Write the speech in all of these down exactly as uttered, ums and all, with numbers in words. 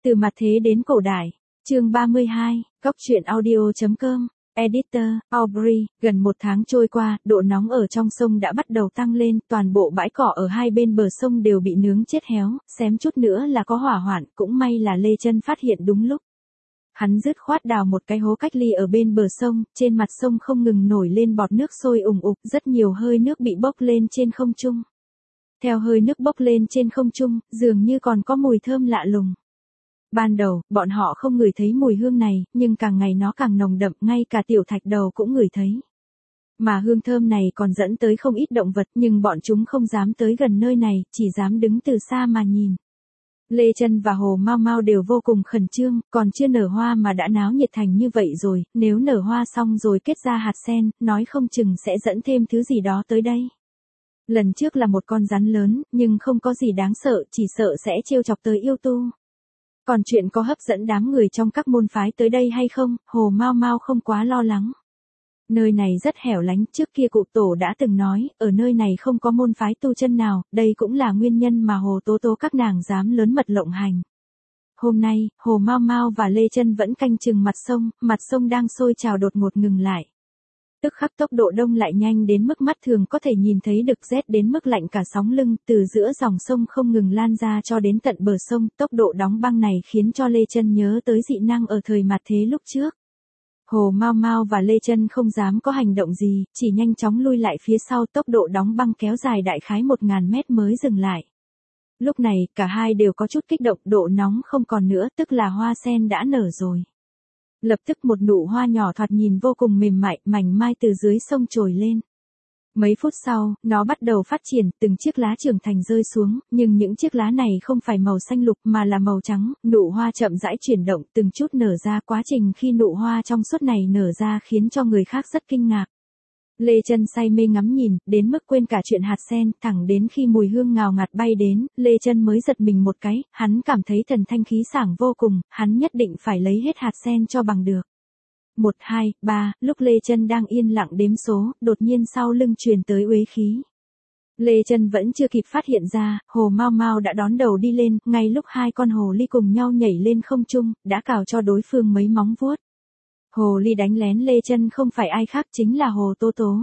Từ mặt thế đến cổ đại. Chương ba mươi hai, Cóc truyện audio chấm com. Editor, Aubrey. Gần một tháng trôi qua, độ nóng ở trong sông đã bắt đầu tăng lên, toàn bộ bãi cỏ ở hai bên bờ sông đều bị nướng chết héo, xém chút nữa là có hỏa hoạn, cũng may là Lê Chân phát hiện đúng lúc. Hắn dứt khoát đào một cái hố cách ly ở bên bờ sông, trên mặt sông không ngừng nổi lên bọt nước sôi ùng ục, rất nhiều hơi nước bị bốc lên trên không trung. Theo hơi nước bốc lên trên không trung, dường như còn có mùi thơm lạ lùng. Ban đầu, bọn họ không ngửi thấy mùi hương này, nhưng càng ngày nó càng nồng đậm, ngay cả tiểu thạch đầu cũng ngửi thấy. Mà hương thơm này còn dẫn tới không ít động vật, nhưng bọn chúng không dám tới gần nơi này, chỉ dám đứng từ xa mà nhìn. Lê Chân và Hồ Mao Mao đều vô cùng khẩn trương, còn chưa nở hoa mà đã náo nhiệt thành như vậy rồi, nếu nở hoa xong rồi kết ra hạt sen, nói không chừng sẽ dẫn thêm thứ gì đó tới đây. Lần trước là một con rắn lớn, nhưng không có gì đáng sợ, chỉ sợ sẽ trêu chọc tới yêu tu. Còn chuyện có hấp dẫn đám người trong các môn phái tới đây hay không, Hồ Mao Mao không quá lo lắng. Nơi này rất hẻo lánh, trước kia cụ tổ đã từng nói, ở nơi này không có môn phái tu chân nào, đây cũng là nguyên nhân mà Hồ Tố Tố các nàng dám lớn mật lộng hành. Hôm nay, Hồ Mao Mao và Lê Chân vẫn canh chừng mặt sông, mặt sông đang sôi trào đột ngột ngừng lại. Tức khắc tốc độ đông lại nhanh đến mức mắt thường có thể nhìn thấy được, rét đến mức lạnh cả sóng lưng, từ giữa dòng sông không ngừng lan ra cho đến tận bờ sông, tốc độ đóng băng này khiến cho Lê Chân nhớ tới dị năng ở thời mặt thế lúc trước. Hồ Mao Mao và Lê Chân không dám có hành động gì, chỉ nhanh chóng lui lại phía sau, tốc độ đóng băng kéo dài đại khái một ngàn mét mới dừng lại. Lúc này, cả hai đều có chút kích động, độ nóng không còn nữa, tức là hoa sen đã nở rồi. Lập tức một nụ hoa nhỏ thoạt nhìn vô cùng mềm mại, mảnh mai từ dưới sông trồi lên. Mấy phút sau, nó bắt đầu phát triển, từng chiếc lá trưởng thành rơi xuống, nhưng những chiếc lá này không phải màu xanh lục mà là màu trắng, nụ hoa chậm rãi chuyển động, từng chút nở ra, quá trình khi nụ hoa trong suốt này nở ra khiến cho người khác rất kinh ngạc. Lê Chân say mê ngắm nhìn, đến mức quên cả chuyện hạt sen, thẳng đến khi mùi hương ngào ngạt bay đến, Lê Chân mới giật mình một cái, hắn cảm thấy thần thanh khí sảng vô cùng, hắn nhất định phải lấy hết hạt sen cho bằng được. Một, hai, ba, lúc Lê Chân đang yên lặng đếm số, đột nhiên sau lưng truyền tới uế khí. Lê Chân vẫn chưa kịp phát hiện ra, Hồ Mao Mao đã đón đầu đi lên, ngay lúc hai con hồ ly cùng nhau nhảy lên không trung, đã cào cho đối phương mấy móng vuốt. Hồ ly đánh lén Lê Chân không phải ai khác chính là Hồ Tố Tố.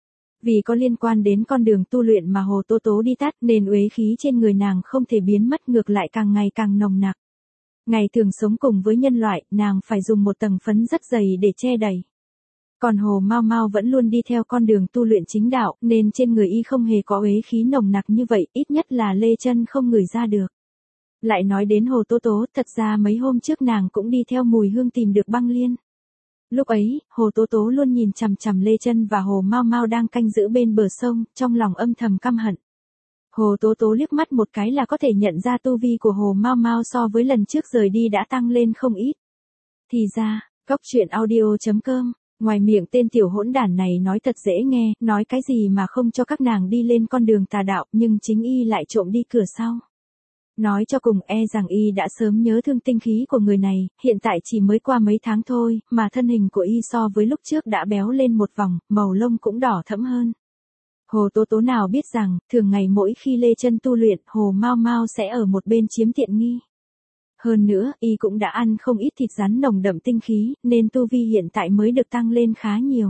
Vì có liên quan đến con đường tu luyện mà Hồ Tố Tố đi tắt nên uế khí trên người nàng không thể biến mất, ngược lại càng ngày càng nồng nặc. Ngày thường sống cùng với nhân loại, nàng phải dùng một tầng phấn rất dày để che đậy. Còn Hồ Mao Mao vẫn luôn đi theo con đường tu luyện chính đạo, nên trên người y không hề có uế khí nồng nặc như vậy, ít nhất là Lê Chân không ngửi ra được. Lại nói đến Hồ Tố Tố, thật ra mấy hôm trước nàng cũng đi theo mùi hương tìm được băng liên. Lúc ấy, Hồ Tố Tố luôn nhìn chằm chằm Lê Chân và Hồ Mao Mao đang canh giữ bên bờ sông, trong lòng âm thầm căm hận. Hồ Tố Tố liếc mắt một cái là có thể nhận ra tu vi của Hồ Mao Mao so với lần trước rời đi đã tăng lên không ít. Thì ra, Cóc truyện audio chấm com, ngoài miệng tên tiểu hỗn đản này nói thật dễ nghe, nói cái gì mà không cho các nàng đi lên con đường tà đạo, nhưng chính y lại trộm đi cửa sau. Nói cho cùng e rằng y đã sớm nhớ thương tinh khí của người này, hiện tại chỉ mới qua mấy tháng thôi, mà thân hình của y so với lúc trước đã béo lên một vòng, màu lông cũng đỏ thẫm hơn. Hồ Tố Tố nào biết rằng, thường ngày mỗi khi Lê Chân tu luyện, Hồ Mao Mao sẽ ở một bên chiếm tiện nghi. Hơn nữa, y cũng đã ăn không ít thịt rắn nồng đậm tinh khí, nên tu vi hiện tại mới được tăng lên khá nhiều.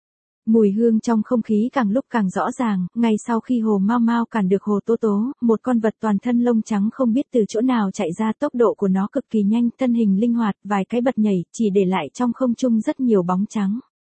Mùi hương trong không khí càng lúc càng rõ ràng, ngay sau khi Hồ Mao Mao cản được Hồ Tố Tố, một con vật toàn thân lông trắng không biết từ chỗ nào chạy ra, tốc độ của nó cực kỳ nhanh, thân hình linh hoạt, vài cái bật nhảy, chỉ để lại trong không trung rất nhiều bóng trắng.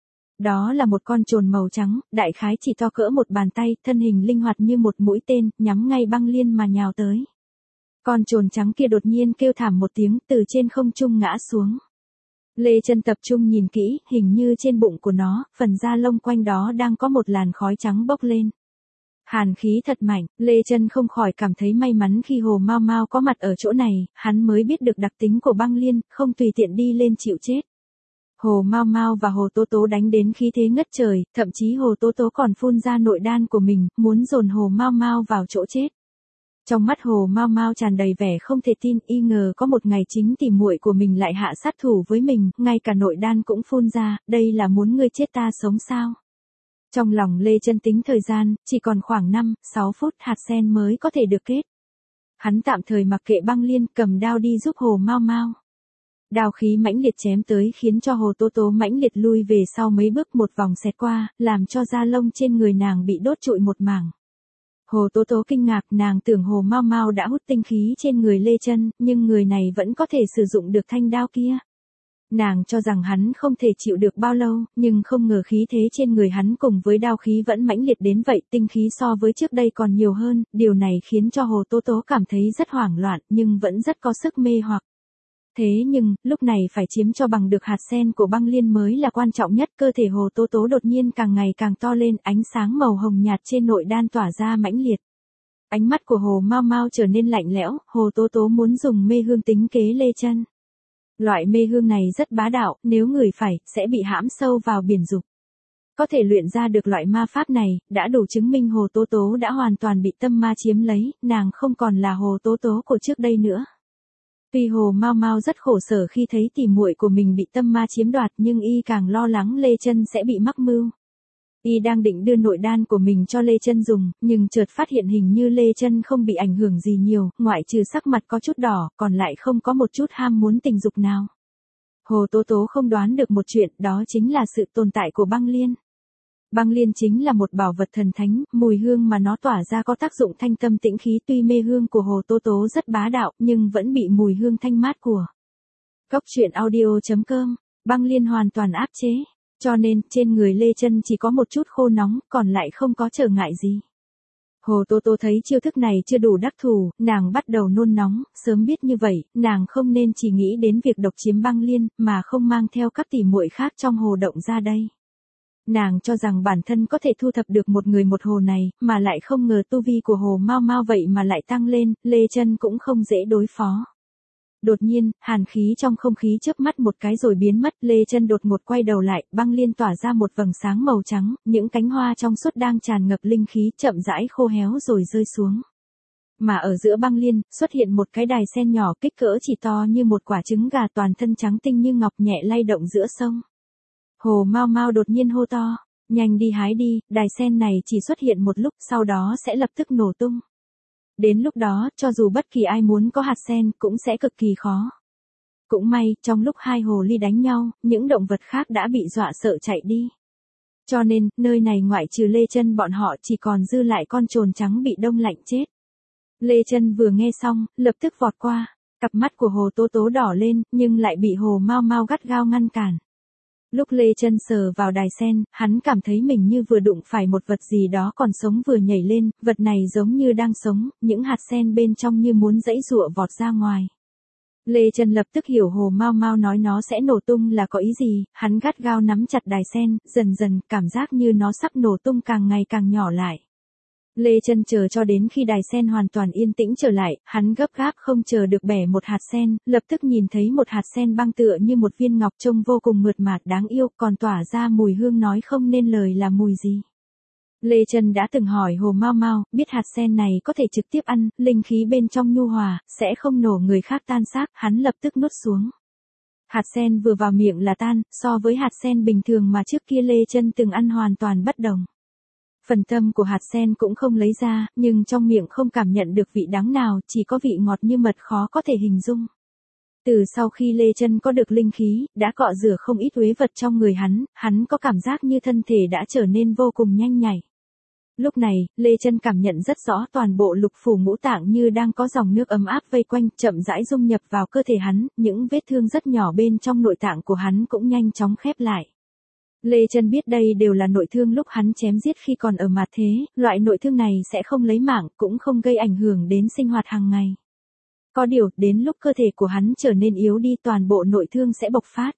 Đó là một con chồn màu trắng, đại khái chỉ to cỡ một bàn tay, thân hình linh hoạt như một mũi tên, nhắm ngay băng liên mà nhào tới. Con chồn trắng kia đột nhiên kêu thảm một tiếng, từ trên không trung ngã xuống. Lê Chân tập trung nhìn kỹ, hình như trên bụng của nó, phần da lông quanh đó đang có một làn khói trắng bốc lên. Hàn khí thật mạnh, Lê Chân không khỏi cảm thấy may mắn khi Hồ Mao Mao có mặt ở chỗ này, hắn mới biết được đặc tính của băng liên, không tùy tiện đi lên chịu chết. Hồ Mao Mao và Hồ Tố Tố đánh đến khí thế ngất trời, thậm chí Hồ Tố Tố còn phun ra nội đan của mình, muốn dồn Hồ Mao Mao vào chỗ chết. Trong mắt Hồ Mao Mao tràn đầy vẻ không thể tin, y ngờ có một ngày chính tỷ muội của mình lại hạ sát thủ với mình, ngay cả nội đan cũng phun ra, đây là muốn ngươi chết ta sống sao? Trong lòng Lê Chân tính thời gian, chỉ còn khoảng năm, sáu phút hạt sen mới có thể được kết. Hắn tạm thời mặc kệ Băng Liên, cầm đao đi giúp Hồ Mao Mao. Đao khí mãnh liệt chém tới khiến cho Hồ Tố Tố mãnh liệt lui về sau mấy bước, một vòng xẹt qua, làm cho da lông trên người nàng bị đốt trụi một mảng. Hồ Tố Tố kinh ngạc, nàng tưởng Hồ Mao Mao đã hút tinh khí trên người Lê Chân, nhưng người này vẫn có thể sử dụng được thanh đao kia. Nàng cho rằng hắn không thể chịu được bao lâu, nhưng không ngờ khí thế trên người hắn cùng với đao khí vẫn mãnh liệt đến vậy, tinh khí so với trước đây còn nhiều hơn, điều này khiến cho Hồ Tố Tố cảm thấy rất hoảng loạn, nhưng vẫn rất có sức mê hoặc. Thế nhưng, lúc này phải chiếm cho bằng được hạt sen của Băng Liên mới là quan trọng nhất. Cơ thể Hồ Tố Tố đột nhiên càng ngày càng to lên, ánh sáng màu hồng nhạt trên nội đan tỏa ra mãnh liệt. Ánh mắt của Hồ Mao Mao trở nên lạnh lẽo, Hồ Tố Tố muốn dùng mê hương tính kế Lê Chân. Loại mê hương này rất bá đạo, nếu ngửi phải, sẽ bị hãm sâu vào biển dục. Có thể luyện ra được loại ma pháp này, đã đủ chứng minh Hồ Tố Tố đã hoàn toàn bị tâm ma chiếm lấy, nàng không còn là Hồ Tố Tố của trước đây nữa. Tuy Hồ Mao Mao rất khổ sở khi thấy tỉ muội của mình bị tâm ma chiếm đoạt, nhưng y càng lo lắng Lê Chân sẽ bị mắc mưu. Y đang định đưa nội đan của mình cho Lê Chân dùng, nhưng chợt phát hiện hình như Lê Chân không bị ảnh hưởng gì nhiều, ngoại trừ sắc mặt có chút đỏ, còn lại không có một chút ham muốn tình dục nào. Hồ Tố Tố không đoán được một chuyện, đó chính là sự tồn tại của Băng Liên. Băng Liên chính là một bảo vật thần thánh, mùi hương mà nó tỏa ra có tác dụng thanh tâm tĩnh khí. Tuy mê hương của Hồ Tố Tố rất bá đạo, nhưng vẫn bị mùi hương thanh mát của Cốc truyện audio chấm com, Băng Liên hoàn toàn áp chế. Cho nên, trên người Lê Chân chỉ có một chút khô nóng, còn lại không có trở ngại gì. Hồ Tố Tố thấy chiêu thức này chưa đủ đắc thủ, nàng bắt đầu nôn nóng, sớm biết như vậy, nàng không nên chỉ nghĩ đến việc độc chiếm Băng Liên, mà không mang theo các tỷ muội khác trong hồ động ra đây. Nàng cho rằng bản thân có thể thu thập được một người một hồ này, mà lại không ngờ tu vi của Hồ Mao Mao vậy mà lại tăng lên, Lê Chân cũng không dễ đối phó. Đột nhiên, hàn khí trong không khí chớp mắt một cái rồi biến mất, Lê Chân đột ngột quay đầu lại, Băng Liên tỏa ra một vầng sáng màu trắng, những cánh hoa trong suốt đang tràn ngập linh khí chậm rãi khô héo rồi rơi xuống. Mà ở giữa Băng Liên, xuất hiện một cái đài sen nhỏ kích cỡ chỉ to như một quả trứng gà, toàn thân trắng tinh như ngọc, nhẹ lay động giữa sông. Hồ Mao Mao đột nhiên hô to, nhanh đi hái đi, đài sen này chỉ xuất hiện một lúc, sau đó sẽ lập tức nổ tung. Đến lúc đó, cho dù bất kỳ ai muốn có hạt sen, cũng sẽ cực kỳ khó. Cũng may, trong lúc hai hồ ly đánh nhau, những động vật khác đã bị dọa sợ chạy đi. Cho nên, nơi này ngoại trừ Lê Chân bọn họ chỉ còn dư lại con trồn trắng bị đông lạnh chết. Lê Chân vừa nghe xong, lập tức vọt qua, cặp mắt của Hồ Tố Tố đỏ lên, nhưng lại bị Hồ Mao Mao gắt gao ngăn cản. Lúc Lê Chân sờ vào đài sen, hắn cảm thấy mình như vừa đụng phải một vật gì đó còn sống vừa nhảy lên, vật này giống như đang sống, những hạt sen bên trong như muốn giãy giụa vọt ra ngoài. Lê Chân lập tức hiểu Hồ Mao Mao nói nó sẽ nổ tung là có ý gì, hắn gắt gao nắm chặt đài sen, dần dần cảm giác như nó sắp nổ tung càng ngày càng nhỏ lại. Lê Chân chờ cho đến khi đài sen hoàn toàn yên tĩnh trở lại, hắn gấp gáp không chờ được bẻ một hạt sen, lập tức nhìn thấy một hạt sen băng tựa như một viên ngọc trông vô cùng mượt mà đáng yêu, còn tỏa ra mùi hương nói không nên lời là mùi gì. Lê Chân đã từng hỏi Hồ Mao Mao, biết hạt sen này có thể trực tiếp ăn, linh khí bên trong nhu hòa, sẽ không nổ người khác tan xác, hắn lập tức nuốt xuống. Hạt sen vừa vào miệng là tan, so với hạt sen bình thường mà trước kia Lê Chân từng ăn hoàn toàn bất đồng. Phần tâm của hạt sen cũng không lấy ra, nhưng trong miệng không cảm nhận được vị đắng nào, chỉ có vị ngọt như mật khó có thể hình dung. Từ sau khi Lê Chân có được linh khí, đã cọ rửa không ít uế vật trong người hắn, hắn có cảm giác như thân thể đã trở nên vô cùng nhanh nhạy. Lúc này, Lê Chân cảm nhận rất rõ toàn bộ lục phủ ngũ tạng như đang có dòng nước ấm áp vây quanh, chậm rãi dung nhập vào cơ thể hắn, những vết thương rất nhỏ bên trong nội tạng của hắn cũng nhanh chóng khép lại. Lê Chân biết đây đều là nội thương lúc hắn chém giết khi còn ở mạt thế, loại nội thương này sẽ không lấy mạng, cũng không gây ảnh hưởng đến sinh hoạt hàng ngày. Có điều, đến lúc cơ thể của hắn trở nên yếu đi toàn bộ nội thương sẽ bộc phát.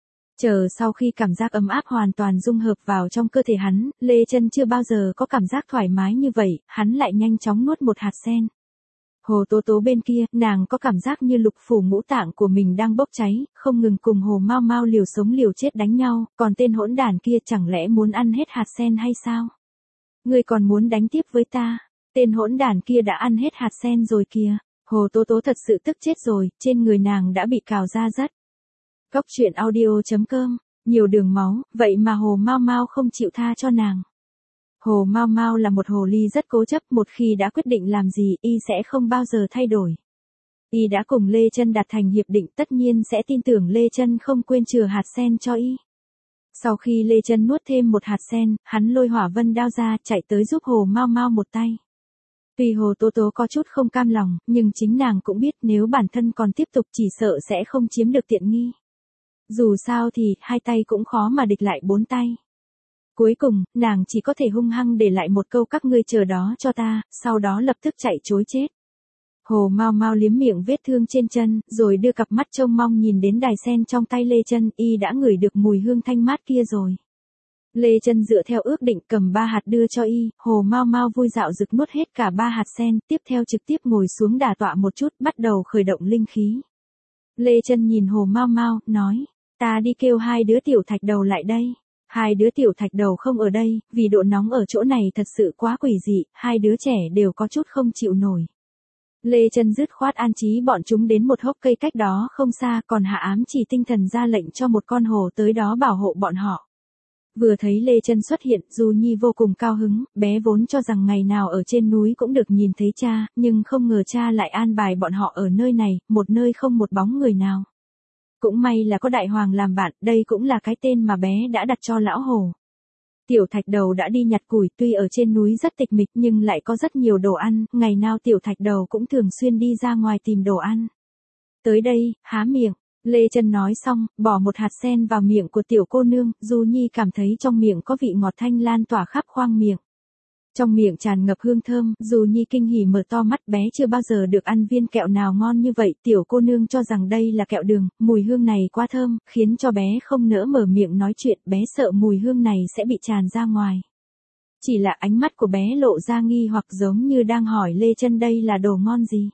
Chờ sau khi cảm giác ấm áp hoàn toàn dung hợp vào trong cơ thể hắn, Lê Chân chưa bao giờ có cảm giác thoải mái như vậy, hắn lại nhanh chóng nuốt một hạt sen. Hồ Tố Tố bên kia, nàng có cảm giác như lục phủ ngũ tạng của mình đang bốc cháy, không ngừng cùng Hồ Mao Mao liều sống liều chết đánh nhau, còn tên hỗn đản kia chẳng lẽ muốn ăn hết hạt sen hay sao? Ngươi còn muốn đánh tiếp với ta? Tên hỗn đản kia đã ăn hết hạt sen rồi kìa. Hồ Tố Tố thật sự tức chết rồi, trên người nàng đã bị cào ra rất. Cốc truyện audio chấm com, nhiều đường máu, vậy mà Hồ Mao Mao không chịu tha cho nàng. Hồ Mao Mao là một hồ ly rất cố chấp, một khi đã quyết định làm gì, y sẽ không bao giờ thay đổi. Y đã cùng Lê Chân đạt thành hiệp định, tất nhiên sẽ tin tưởng Lê Chân không quên chừa hạt sen cho y. Sau khi Lê Chân nuốt thêm một hạt sen, hắn lôi hỏa vân đao ra, chạy tới giúp Hồ Mao Mao một tay. Tuy Hồ Tố Tố có chút không cam lòng, nhưng chính nàng cũng biết nếu bản thân còn tiếp tục chỉ sợ sẽ không chiếm được tiện nghi. Dù sao thì, hai tay cũng khó mà địch lại bốn tay. Cuối cùng, nàng chỉ có thể hung hăng để lại một câu các ngươi chờ đó cho ta, sau đó lập tức chạy trối chết. Hồ Mao Mao liếm miệng vết thương trên chân, rồi đưa cặp mắt trông mong nhìn đến đài sen trong tay Lê Chân, y đã ngửi được mùi hương thanh mát kia rồi. Lê Chân dựa theo ước định cầm ba hạt đưa cho y, Hồ Mao Mao vui dạo dực nuốt hết cả ba hạt sen, tiếp theo trực tiếp ngồi xuống đả tọa một chút, bắt đầu khởi động linh khí. Lê Chân nhìn Hồ Mao Mao, nói, ta đi kêu hai đứa tiểu thạch đầu lại đây. Hai đứa tiểu thạch đầu không ở đây, vì độ nóng ở chỗ này thật sự quá quỷ dị, hai đứa trẻ đều có chút không chịu nổi. Lê Chân dứt khoát an trí bọn chúng đến một hốc cây cách đó không xa, còn hạ ám chỉ tinh thần ra lệnh cho một con hồ tới đó bảo hộ bọn họ. Vừa thấy Lê Chân xuất hiện, Du Nhi vô cùng cao hứng, bé vốn cho rằng ngày nào ở trên núi cũng được nhìn thấy cha, nhưng không ngờ cha lại an bài bọn họ ở nơi này, một nơi không một bóng người nào. Cũng may là có đại hoàng làm bạn, đây cũng là cái tên mà bé đã đặt cho lão hồ. Tiểu thạch đầu đã đi nhặt củi, tuy ở trên núi rất tịch mịch nhưng lại có rất nhiều đồ ăn, ngày nào tiểu thạch đầu cũng thường xuyên đi ra ngoài tìm đồ ăn. Tới đây, há miệng, Lê Chân nói xong, bỏ một hạt sen vào miệng của tiểu cô nương, Du Nhi cảm thấy trong miệng có vị ngọt thanh lan tỏa khắp khoang miệng. Trong miệng tràn ngập hương thơm, Du Nhi kinh hỉ mở to mắt, bé chưa bao giờ được ăn viên kẹo nào ngon như vậy, tiểu cô nương cho rằng đây là kẹo đường, mùi hương này quá thơm, khiến cho bé không nỡ mở miệng nói chuyện, bé sợ mùi hương này sẽ bị tràn ra ngoài. Chỉ là ánh mắt của bé lộ ra nghi hoặc giống như đang hỏi Lê Chân đây là đồ ngon gì?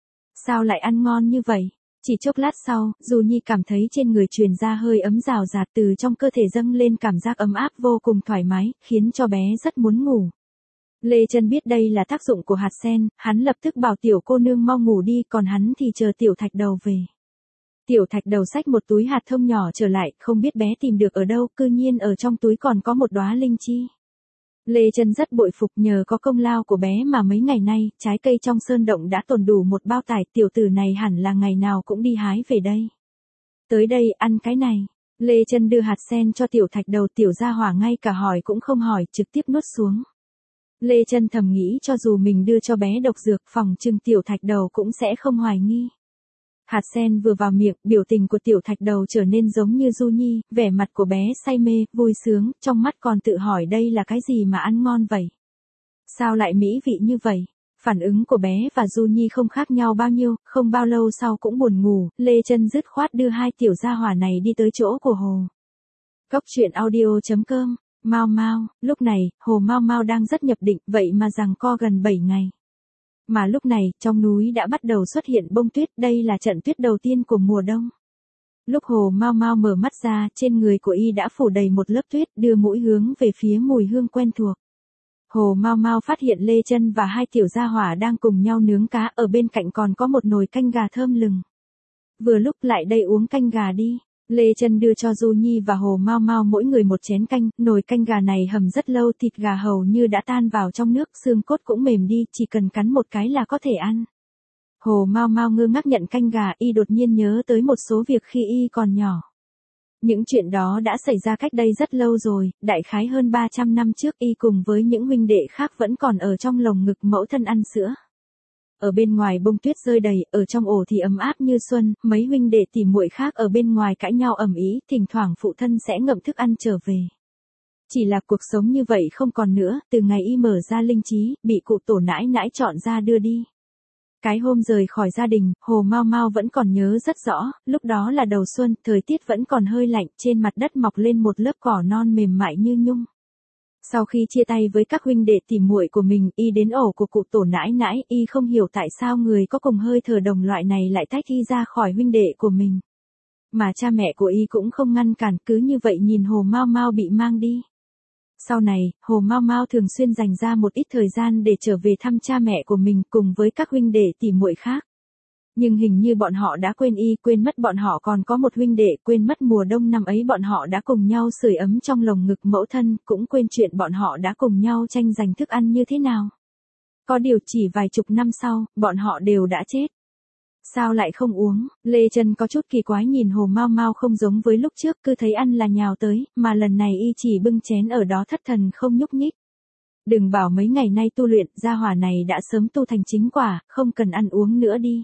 Sao lại ăn ngon như vậy? Chỉ chốc lát sau, Du Nhi cảm thấy trên người truyền ra hơi ấm rào rạt, từ trong cơ thể dâng lên cảm giác ấm áp vô cùng thoải mái, khiến cho bé rất muốn ngủ. Lê Chân biết đây là tác dụng của hạt sen, hắn lập tức bảo tiểu cô nương mau ngủ đi, còn hắn thì chờ tiểu thạch đầu về. Tiểu thạch đầu xách một túi hạt thông nhỏ trở lại, không biết bé tìm được ở đâu, cư nhiên ở trong túi còn có một đóa linh chi. Lê Chân rất bội phục, nhờ có công lao của bé mà mấy ngày nay, trái cây trong sơn động đã tồn đủ một bao tải, tiểu tử này hẳn là ngày nào cũng đi hái về đây. Tới đây, ăn cái này. Lê Chân đưa hạt sen cho tiểu thạch đầu, tiểu gia hỏa ngay cả hỏi cũng không hỏi, trực tiếp nuốt xuống. Lê Chân thầm nghĩ cho dù mình đưa cho bé độc dược, phòng trừng tiểu thạch đầu cũng sẽ không hoài nghi. Hạt sen vừa vào miệng, biểu tình của tiểu thạch đầu trở nên giống như Du Nhi, vẻ mặt của bé say mê, vui sướng, trong mắt còn tự hỏi đây là cái gì mà ăn ngon vậy? Sao lại mỹ vị như vậy? Phản ứng của bé và Du Nhi không khác nhau bao nhiêu, không bao lâu sau cũng buồn ngủ, Lê Chân dứt khoát đưa hai tiểu gia hỏa này đi tới chỗ của hồ. Cốc truyện audio chấm com. Mao Mao, lúc này, Hồ Mao Mao đang rất nhập định, vậy mà giằng co gần bảy ngày. Mà lúc này, trong núi đã bắt đầu xuất hiện bông tuyết, đây là trận tuyết đầu tiên của mùa đông. Lúc Hồ Mao Mao mở mắt ra, trên người của y đã phủ đầy một lớp tuyết, đưa mũi hướng về phía mùi hương quen thuộc. Hồ Mao Mao phát hiện Lê Chân và hai tiểu gia hỏa đang cùng nhau nướng cá, ở bên cạnh còn có một nồi canh gà thơm lừng. Vừa lúc lại đây uống canh gà đi. Lê Chân đưa cho Du Nhi và Hồ Mao Mao mỗi người một chén canh, nồi canh gà này hầm rất lâu, thịt gà hầu như đã tan vào trong nước, xương cốt cũng mềm đi, chỉ cần cắn một cái là có thể ăn. Hồ Mao Mao ngơ ngác nhận canh gà, y đột nhiên nhớ tới một số việc khi y còn nhỏ. Những chuyện đó đã xảy ra cách đây rất lâu rồi, đại khái hơn ba trăm năm trước, y cùng với những huynh đệ khác vẫn còn ở trong lồng ngực mẫu thân ăn sữa. Ở bên ngoài bông tuyết rơi đầy, ở trong ổ thì ấm áp như xuân, mấy huynh đệ tỉ muội khác ở bên ngoài cãi nhau ầm ĩ, thỉnh thoảng phụ thân sẽ ngậm thức ăn trở về. Chỉ là cuộc sống như vậy không còn nữa, từ ngày y mở ra linh trí, bị cụ tổ nãi nãi chọn ra đưa đi. Cái hôm rời khỏi gia đình, Hồ Mao Mao vẫn còn nhớ rất rõ, lúc đó là đầu xuân, thời tiết vẫn còn hơi lạnh, trên mặt đất mọc lên một lớp cỏ non mềm mại như nhung. Sau khi chia tay với các huynh đệ tỉ muội của mình, y đến ổ của cụ tổ nãi nãi, y không hiểu tại sao người có cùng hơi thở đồng loại này lại tách y ra khỏi huynh đệ của mình. Mà cha mẹ của y cũng không ngăn cản, cứ như vậy nhìn Hồ Mao Mao bị mang đi. Sau này, Hồ Mao Mao thường xuyên dành ra một ít thời gian để trở về thăm cha mẹ của mình cùng với các huynh đệ tỉ muội khác. Nhưng hình như bọn họ đã quên y, quên mất bọn họ còn có một huynh đệ, quên mất mùa đông năm ấy bọn họ đã cùng nhau sưởi ấm trong lồng ngực mẫu thân, cũng quên chuyện bọn họ đã cùng nhau tranh giành thức ăn như thế nào. Có điều chỉ vài chục năm sau, bọn họ đều đã chết. Sao lại không uống? Lê Chân có chút kỳ quái nhìn Hồ Mao Mao không giống với lúc trước, cứ thấy ăn là nhào tới, mà lần này y chỉ bưng chén ở đó thất thần không nhúc nhích. Đừng bảo mấy ngày nay tu luyện, gia hỏa này đã sớm tu thành chính quả, không cần ăn uống nữa đi.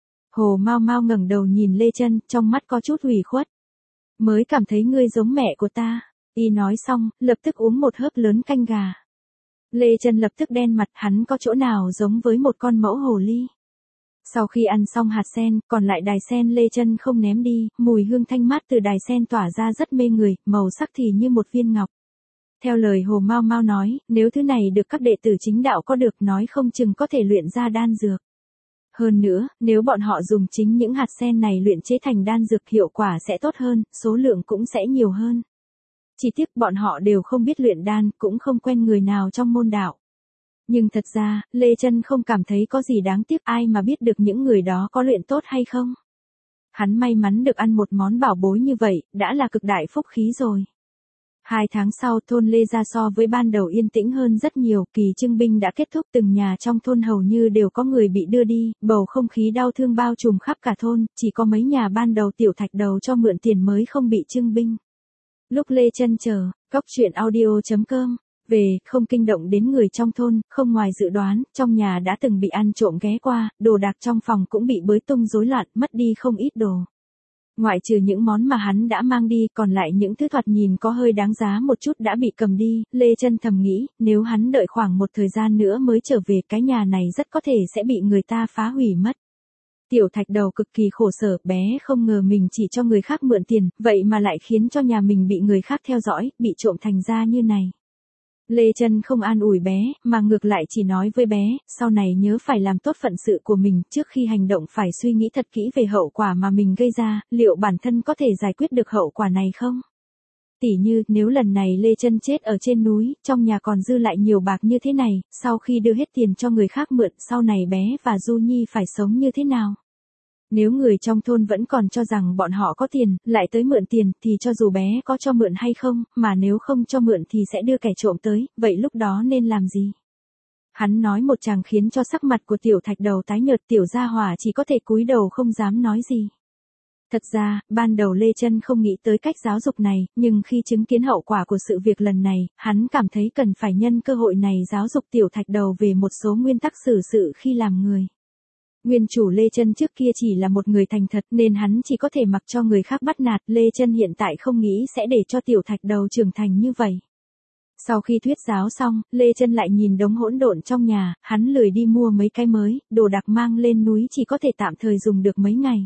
Hồ Mao Mao ngẩng đầu nhìn Lê Chân, trong mắt có chút ủy khuất. Mới cảm thấy ngươi giống mẹ của ta. Y nói xong, lập tức uống một hớp lớn canh gà. Lê Chân lập tức đen mặt, hắn có chỗ nào giống với một con mẫu hồ ly. Sau khi ăn xong hạt sen, còn lại đài sen Lê Chân không ném đi, mùi hương thanh mát từ đài sen tỏa ra rất mê người, màu sắc thì như một viên ngọc. Theo lời Hồ Mao Mao nói, nếu thứ này được các đệ tử chính đạo có được nói không chừng có thể luyện ra đan dược. Hơn nữa, nếu bọn họ dùng chính những hạt sen này luyện chế thành đan dược hiệu quả sẽ tốt hơn, số lượng cũng sẽ nhiều hơn. Chỉ tiếc bọn họ đều không biết luyện đan, cũng không quen người nào trong môn đạo. Nhưng thật ra, Lê Chân không cảm thấy có gì đáng tiếc, ai mà biết được những người đó có luyện tốt hay không. Hắn may mắn được ăn một món bảo bối như vậy, đã là cực đại phúc khí rồi. Hai tháng sau thôn Lê Gia so với ban đầu yên tĩnh hơn rất nhiều, kỳ trưng binh đã kết thúc, từng nhà trong thôn hầu như đều có người bị đưa đi, bầu không khí đau thương bao trùm khắp cả thôn, chỉ có mấy nhà ban đầu Tiểu Thạch Đầu cho mượn tiền mới không bị trưng binh. Lúc Lê Chân chờ, cốc truyện audio chấm com, về, không kinh động đến người trong thôn, không ngoài dự đoán, trong nhà đã từng bị ăn trộm ghé qua, đồ đạc trong phòng cũng bị bới tung rối loạn, mất đi không ít đồ. Ngoại trừ những món mà hắn đã mang đi, còn lại những thứ thoạt nhìn có hơi đáng giá một chút đã bị cầm đi, Lê Chân thầm nghĩ, nếu hắn đợi khoảng một thời gian nữa mới trở về, cái nhà này rất có thể sẽ bị người ta phá hủy mất. Tiểu Thạch Đầu cực kỳ khổ sở, bé không ngờ mình chỉ cho người khác mượn tiền, vậy mà lại khiến cho nhà mình bị người khác theo dõi, bị trộm thành ra như này. Lê Chân không an ủi bé, mà ngược lại chỉ nói với bé, sau này nhớ phải làm tốt phận sự của mình, trước khi hành động phải suy nghĩ thật kỹ về hậu quả mà mình gây ra, liệu bản thân có thể giải quyết được hậu quả này không? Tỉ như, nếu lần này Lê Chân chết ở trên núi, trong nhà còn dư lại nhiều bạc như thế này, sau khi đưa hết tiền cho người khác mượn, sau này bé và Du Nhi phải sống như thế nào? Nếu người trong thôn vẫn còn cho rằng bọn họ có tiền, lại tới mượn tiền, thì cho dù bé có cho mượn hay không, mà nếu không cho mượn thì sẽ đưa kẻ trộm tới, vậy lúc đó nên làm gì? Hắn nói một chàng khiến cho sắc mặt của Tiểu Thạch Đầu tái nhợt, Tiểu Gia Hỏa chỉ có thể cúi đầu không dám nói gì. Thật ra, ban đầu Lê Chân không nghĩ tới cách giáo dục này, nhưng khi chứng kiến hậu quả của sự việc lần này, hắn cảm thấy cần phải nhân cơ hội này giáo dục Tiểu Thạch Đầu về một số nguyên tắc xử sự khi làm người. Nguyên chủ Lê Chân trước kia chỉ là một người thành thật nên hắn chỉ có thể mặc cho người khác bắt nạt, Lê Chân hiện tại không nghĩ sẽ để cho Tiểu Thạch Đầu trưởng thành như vậy. Sau khi thuyết giáo xong, Lê Chân lại nhìn đống hỗn độn trong nhà, hắn lười đi mua mấy cái mới, đồ đạc mang lên núi chỉ có thể tạm thời dùng được mấy ngày.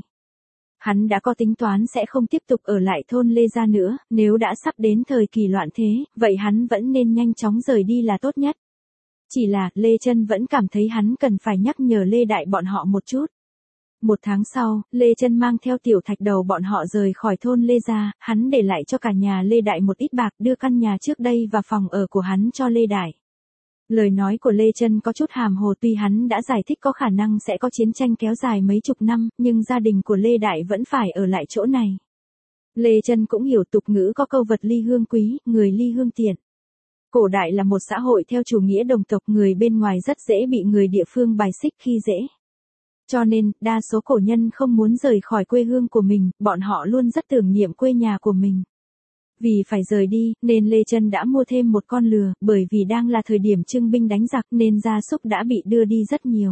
Hắn đã có tính toán sẽ không tiếp tục ở lại thôn Lê Gia nữa, nếu đã sắp đến thời kỳ loạn thế, vậy hắn vẫn nên nhanh chóng rời đi là tốt nhất. Chỉ là, Lê Chân vẫn cảm thấy hắn cần phải nhắc nhở Lê Đại bọn họ một chút. Một tháng sau, Lê Chân mang theo Tiểu Thạch Đầu bọn họ rời khỏi thôn Lê Gia, hắn để lại cho cả nhà Lê Đại một ít bạc, đưa căn nhà trước đây và phòng ở của hắn cho Lê Đại. Lời nói của Lê Chân có chút hàm hồ, tuy hắn đã giải thích có khả năng sẽ có chiến tranh kéo dài mấy chục năm, nhưng gia đình của Lê Đại vẫn phải ở lại chỗ này. Lê Chân cũng hiểu tục ngữ có câu vật ly hương quý, người ly hương tiện. Cổ đại là một xã hội theo chủ nghĩa đồng tộc, người bên ngoài rất dễ bị người địa phương bài xích khi dễ. Cho nên, đa số cổ nhân không muốn rời khỏi quê hương của mình, bọn họ luôn rất tưởng niệm quê nhà của mình. Vì phải rời đi, nên Lê Chân đã mua thêm một con lừa, bởi vì đang là thời điểm trưng binh đánh giặc nên gia súc đã bị đưa đi rất nhiều.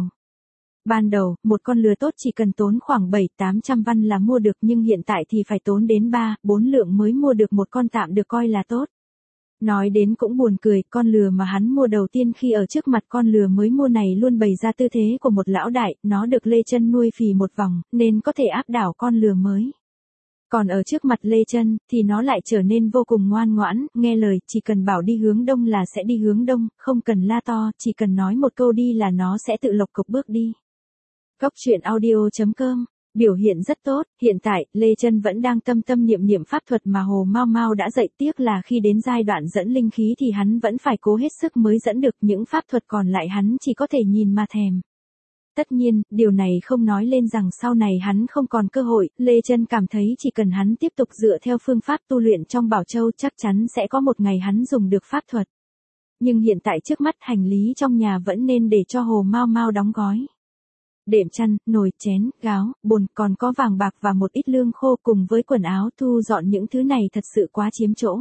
Ban đầu, một con lừa tốt chỉ cần tốn khoảng bảy tám trăm văn là mua được, nhưng hiện tại thì phải tốn đến ba bốn lượng mới mua được một con tạm được coi là tốt. Nói đến cũng buồn cười, con lừa mà hắn mua đầu tiên khi ở trước mặt con lừa mới mua này luôn bày ra tư thế của một lão đại, nó được Lê Chân nuôi phì một vòng, nên có thể áp đảo con lừa mới. Còn ở trước mặt Lê Chân, thì nó lại trở nên vô cùng ngoan ngoãn, nghe lời, chỉ cần bảo đi hướng đông là sẽ đi hướng đông, không cần la to, chỉ cần nói một câu đi là nó sẽ tự lộc cộc bước đi. Cốc truyện audio chấm com, biểu hiện rất tốt, hiện tại, Lê Chân vẫn đang tâm tâm niệm niệm pháp thuật mà Hồ Mao Mao đã dạy, tiếc là khi đến giai đoạn dẫn linh khí thì hắn vẫn phải cố hết sức mới dẫn được, những pháp thuật còn lại hắn chỉ có thể nhìn mà thèm. Tất nhiên, điều này không nói lên rằng sau này hắn không còn cơ hội, Lê Chân cảm thấy chỉ cần hắn tiếp tục dựa theo phương pháp tu luyện trong Bảo Châu chắc chắn sẽ có một ngày hắn dùng được pháp thuật. Nhưng hiện tại trước mắt hành lý trong nhà vẫn nên để cho Hồ Mao Mao đóng gói. Đệm chăn, nồi, chén, gáo, bồn, còn có vàng bạc và một ít lương khô cùng với quần áo thu dọn những thứ này thật sự quá chiếm chỗ.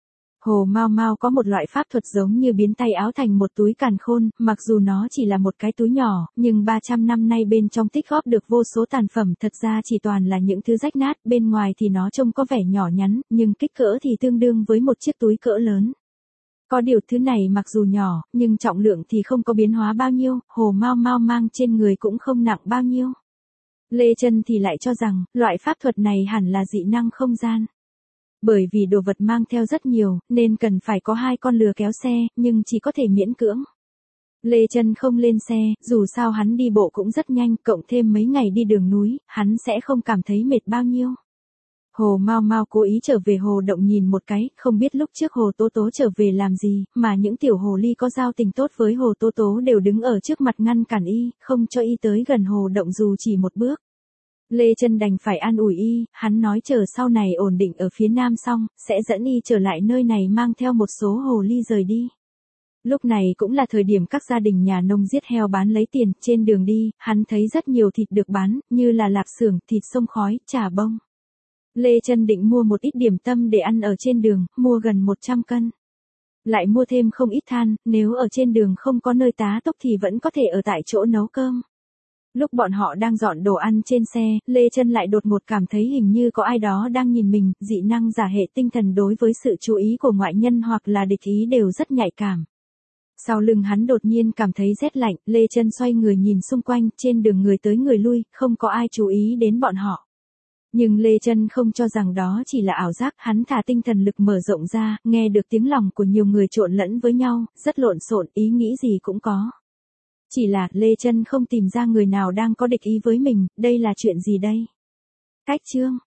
Hồ Mao Mao có một loại pháp thuật giống như biến tay áo thành một túi càn khôn, mặc dù nó chỉ là một cái túi nhỏ, nhưng ba trăm năm nay bên trong tích góp được vô số tàn phẩm, thật ra chỉ toàn là những thứ rách nát, bên ngoài thì nó trông có vẻ nhỏ nhắn, nhưng kích cỡ thì tương đương với một chiếc túi cỡ lớn. Có điều thứ này mặc dù nhỏ, nhưng trọng lượng thì không có biến hóa bao nhiêu, Hồ Mao Mao mang trên người cũng không nặng bao nhiêu. Lê Chân thì lại cho rằng, loại pháp thuật này hẳn là dị năng không gian. Bởi vì đồ vật mang theo rất nhiều, nên cần phải có hai con lừa kéo xe, nhưng chỉ có thể miễn cưỡng. Lê Chân không lên xe, dù sao hắn đi bộ cũng rất nhanh, cộng thêm mấy ngày đi đường núi, hắn sẽ không cảm thấy mệt bao nhiêu. Hồ Mao Mao cố ý trở về hồ động nhìn một cái, không biết lúc trước Hồ Tố Tố trở về làm gì, mà những tiểu hồ ly có giao tình tốt với Hồ Tố Tố đều đứng ở trước mặt ngăn cản y, không cho y tới gần hồ động dù chỉ một bước. Lê Chân đành phải an ủi y, hắn nói chờ sau này ổn định ở phía nam xong, sẽ dẫn y trở lại nơi này mang theo một số hồ ly rời đi. Lúc này cũng là thời điểm các gia đình nhà nông giết heo bán lấy tiền, trên đường đi, hắn thấy rất nhiều thịt được bán, như là lạp xưởng, thịt sông khói, chả bông. Lê Chân định mua một ít điểm tâm để ăn ở trên đường, mua gần một trăm cân. Lại mua thêm không ít than, nếu ở trên đường không có nơi tá túc thì vẫn có thể ở tại chỗ nấu cơm. Lúc bọn họ đang dọn đồ ăn trên xe, Lê Chân lại đột ngột cảm thấy hình như có ai đó đang nhìn mình, dị năng giả hệ tinh thần đối với sự chú ý của ngoại nhân hoặc là địch ý đều rất nhạy cảm. Sau lưng hắn đột nhiên cảm thấy rét lạnh, Lê Chân xoay người nhìn xung quanh, trên đường người tới người lui, không có ai chú ý đến bọn họ. Nhưng Lê Chân không cho rằng đó chỉ là ảo giác, hắn thả tinh thần lực mở rộng ra, nghe được tiếng lòng của nhiều người trộn lẫn với nhau, rất lộn xộn, ý nghĩ gì cũng có. Chỉ là, Lê Chân không tìm ra người nào đang có địch ý với mình, đây là chuyện gì đây? Cách chương